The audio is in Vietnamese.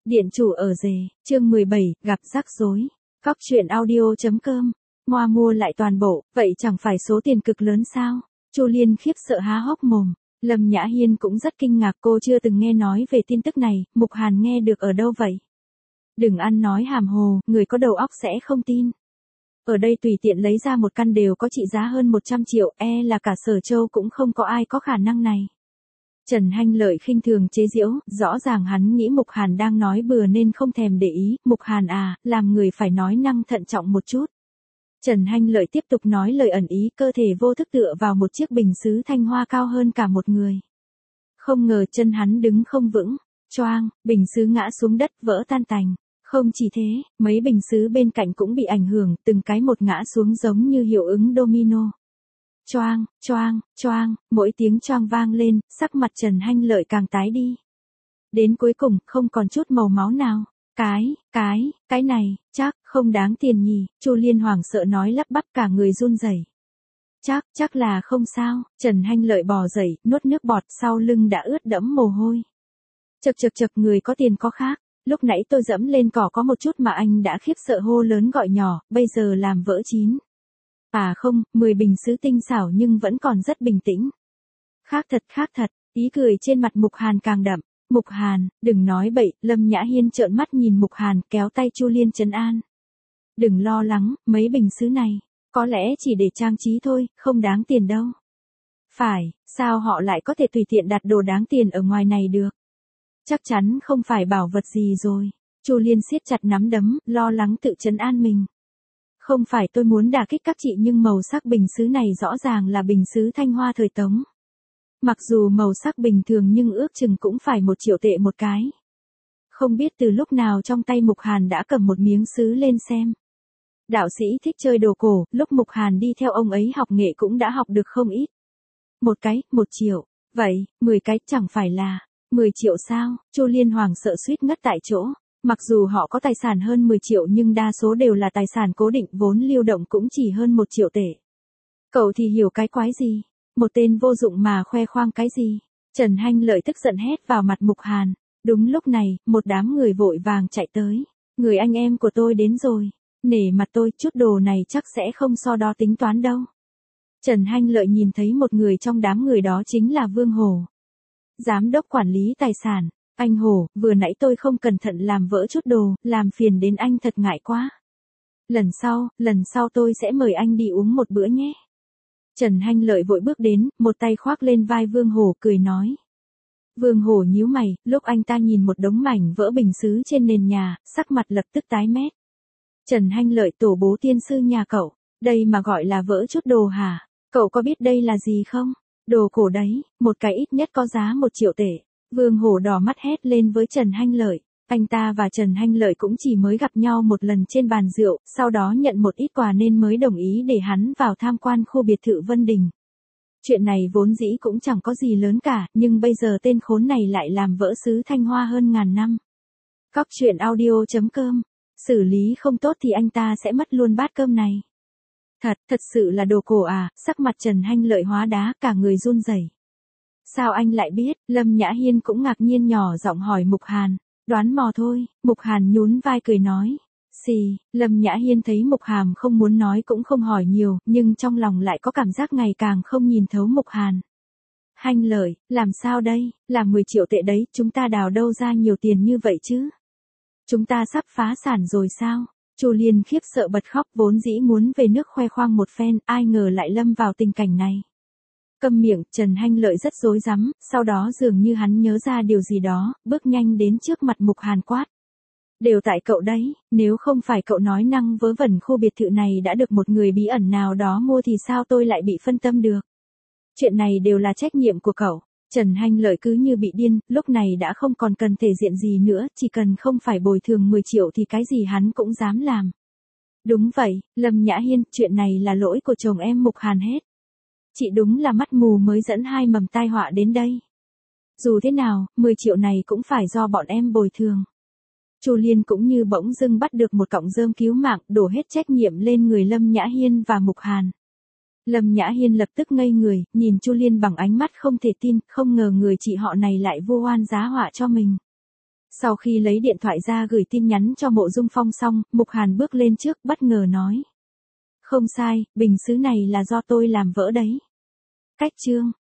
Điện chủ ở rể, chương 17, gặp rắc rối. Cóc truyện audio.com. Moa mua lại toàn bộ, vậy chẳng phải số tiền cực lớn sao? Chu Liên khiếp sợ há hốc mồm. Lâm Nhã Hiên cũng rất kinh ngạc, cô chưa từng nghe nói về tin tức này, Mục Hàn nghe được ở đâu vậy? Đừng ăn nói hàm hồ, người có đầu óc sẽ không tin. Ở đây tùy tiện lấy ra một căn đều có trị giá hơn 100 triệu, là cả Sở Châu cũng không có ai có khả năng này. Trần Hanh Lợi khinh thường chế giễu, rõ ràng hắn nghĩ Mục Hàn đang nói bừa nên không thèm để ý, Mục Hàn à, làm người phải nói năng thận trọng một chút. Trần Hanh Lợi tiếp tục nói lời ẩn ý, cơ thể vô thức tựa vào một chiếc bình sứ thanh hoa cao hơn cả một người. Không ngờ chân hắn đứng không vững, choang, bình sứ ngã xuống đất vỡ tan tành. Không chỉ thế, mấy bình sứ bên cạnh cũng bị ảnh hưởng, từng cái một ngã xuống giống như hiệu ứng domino. Choang, choang, choang, mỗi tiếng choang vang lên, sắc mặt Trần Hanh Lợi càng tái đi. Đến cuối cùng, không còn chút màu máu nào. Cái này, chắc, không đáng tiền nhỉ, Chu Liên hoảng sợ nói lắp bắp cả người run rẩy. Chắc là không sao, Trần Hanh Lợi bò dậy, nuốt nước bọt, sau lưng đã ướt đẫm mồ hôi. Chậc, người có tiền có khác. Lúc nãy tôi dẫm lên cỏ có một chút mà anh đã khiếp sợ hô lớn gọi nhỏ, bây giờ làm vỡ 9. À không, 10 bình sứ tinh xảo nhưng vẫn còn rất bình tĩnh. Khác thật, ý cười trên mặt Mục Hàn càng đậm. Mục Hàn, đừng nói bậy, Lâm Nhã Hiên trợn mắt nhìn Mục Hàn kéo tay Chu Liên trấn an. Đừng lo lắng, mấy bình sứ này, có lẽ chỉ để trang trí thôi, không đáng tiền đâu. Phải, sao họ lại có thể tùy tiện đặt đồ đáng tiền ở ngoài này được? Chắc chắn không phải bảo vật gì rồi. Chu Liên siết chặt nắm đấm, lo lắng tự trấn an mình. Không phải tôi muốn đả kích các chị nhưng màu sắc bình sứ này rõ ràng là bình sứ thanh hoa thời Tống. Mặc dù màu sắc bình thường nhưng ước chừng cũng phải 1 triệu tệ một cái. Không biết từ lúc nào trong tay Mục Hàn đã cầm một miếng sứ lên xem. Đạo sĩ thích chơi đồ cổ, lúc Mục Hàn đi theo ông ấy học nghệ cũng đã học được không ít. Một cái, 1 triệu. Vậy, 10 cái chẳng phải là 10 triệu sao? Chu Liên hoảng sợ suýt ngất tại chỗ. Mặc dù họ có tài sản hơn 10 triệu nhưng đa số đều là tài sản cố định, vốn lưu động cũng chỉ hơn 1 triệu tệ. Cậu thì hiểu cái quái gì? Một tên vô dụng mà khoe khoang cái gì? Trần Hanh Lợi tức giận hét vào mặt Mục Hàn. Đúng lúc này, một đám người vội vàng chạy tới. Người anh em của tôi đến rồi. Nể mặt tôi, chút đồ này chắc sẽ không so đo tính toán đâu. Trần Hanh Lợi nhìn thấy một người trong đám người đó chính là Vương Hổ. Giám đốc quản lý tài sản. Anh Hổ, vừa nãy tôi không cẩn thận làm vỡ chút đồ, làm phiền đến anh thật ngại quá. Lần sau tôi sẽ mời anh đi uống một bữa nhé. Trần Hanh Lợi vội bước đến, một tay khoác lên vai Vương Hổ cười nói. Vương Hổ nhíu mày, lúc anh ta nhìn một đống mảnh vỡ bình sứ trên nền nhà, sắc mặt lập tức tái mét. Trần Hanh Lợi, tổ bố tiên sư nhà cậu, đây mà gọi là vỡ chút đồ hả? Cậu có biết đây là gì không? Đồ cổ đấy, một cái ít nhất có giá 1 triệu tệ. Vương Hổ đỏ mắt hét lên với Trần Hanh Lợi. Anh ta và Trần Hanh Lợi cũng chỉ mới gặp nhau một lần trên bàn rượu, sau đó nhận một ít quà nên mới đồng ý để hắn vào tham quan khu biệt thự Vân Đình. Chuyện này vốn dĩ cũng chẳng có gì lớn cả, nhưng bây giờ tên khốn này lại làm vỡ sứ thanh hoa hơn ngàn năm. Cóc truyện audio.com. Xử lý không tốt thì anh ta sẽ mất luôn bát cơm này. Thật sự là đồ cổ à? Sắc mặt Trần Hanh Lợi hóa đá, cả người run rẩy. Sao anh lại biết? Lâm Nhã Hiên cũng ngạc nhiên nhỏ giọng hỏi Mục Hàn. Đoán mò thôi, Mục Hàn nhún vai cười nói. Lâm Nhã Hiên thấy Mục Hàn không muốn nói cũng không hỏi nhiều, nhưng trong lòng lại có cảm giác ngày càng không nhìn thấu Mục Hàn. Hanh Lợi, làm sao đây? Là 10 triệu tệ đấy, chúng ta đào đâu ra nhiều tiền như vậy chứ? Chúng ta sắp phá sản rồi sao? Chu Liên khiếp sợ bật khóc, vốn dĩ muốn về nước khoe khoang một phen, ai ngờ lại lâm vào tình cảnh này. Câm miệng, Trần Hanh Lợi rất rối rắm, sau đó dường như hắn nhớ ra điều gì đó, bước nhanh đến trước mặt Mục Hàn quát. Đều tại cậu đấy, nếu không phải cậu nói năng vớ vẩn khu biệt thự này đã được một người bí ẩn nào đó mua thì sao tôi lại bị phân tâm được. Chuyện này đều là trách nhiệm của cậu. Trần Hanh Lợi cứ như bị điên, lúc này đã không còn cần thể diện gì nữa, chỉ cần không phải bồi thường 10 triệu thì cái gì hắn cũng dám làm. Đúng vậy, Lâm Nhã Hiên, chuyện này là lỗi của chồng em Mục Hàn hết. Chị đúng là mắt mù mới dẫn 2 mầm tai họa đến đây. Dù thế nào, 10 triệu này cũng phải do bọn em bồi thường. Chu Liên cũng như bỗng dưng bắt được một cọng rơm cứu mạng, đổ hết trách nhiệm lên người Lâm Nhã Hiên và Mục Hàn. Lâm Nhã Hiên lập tức ngây người, nhìn Chu Liên bằng ánh mắt không thể tin, không ngờ người chị họ này lại vu oan giá họa cho mình. Sau khi lấy điện thoại ra gửi tin nhắn cho Mộ Dung Phong xong, Mục Hàn bước lên trước bất ngờ nói. Không sai, bình sứ này là do tôi làm vỡ đấy. Cách chương.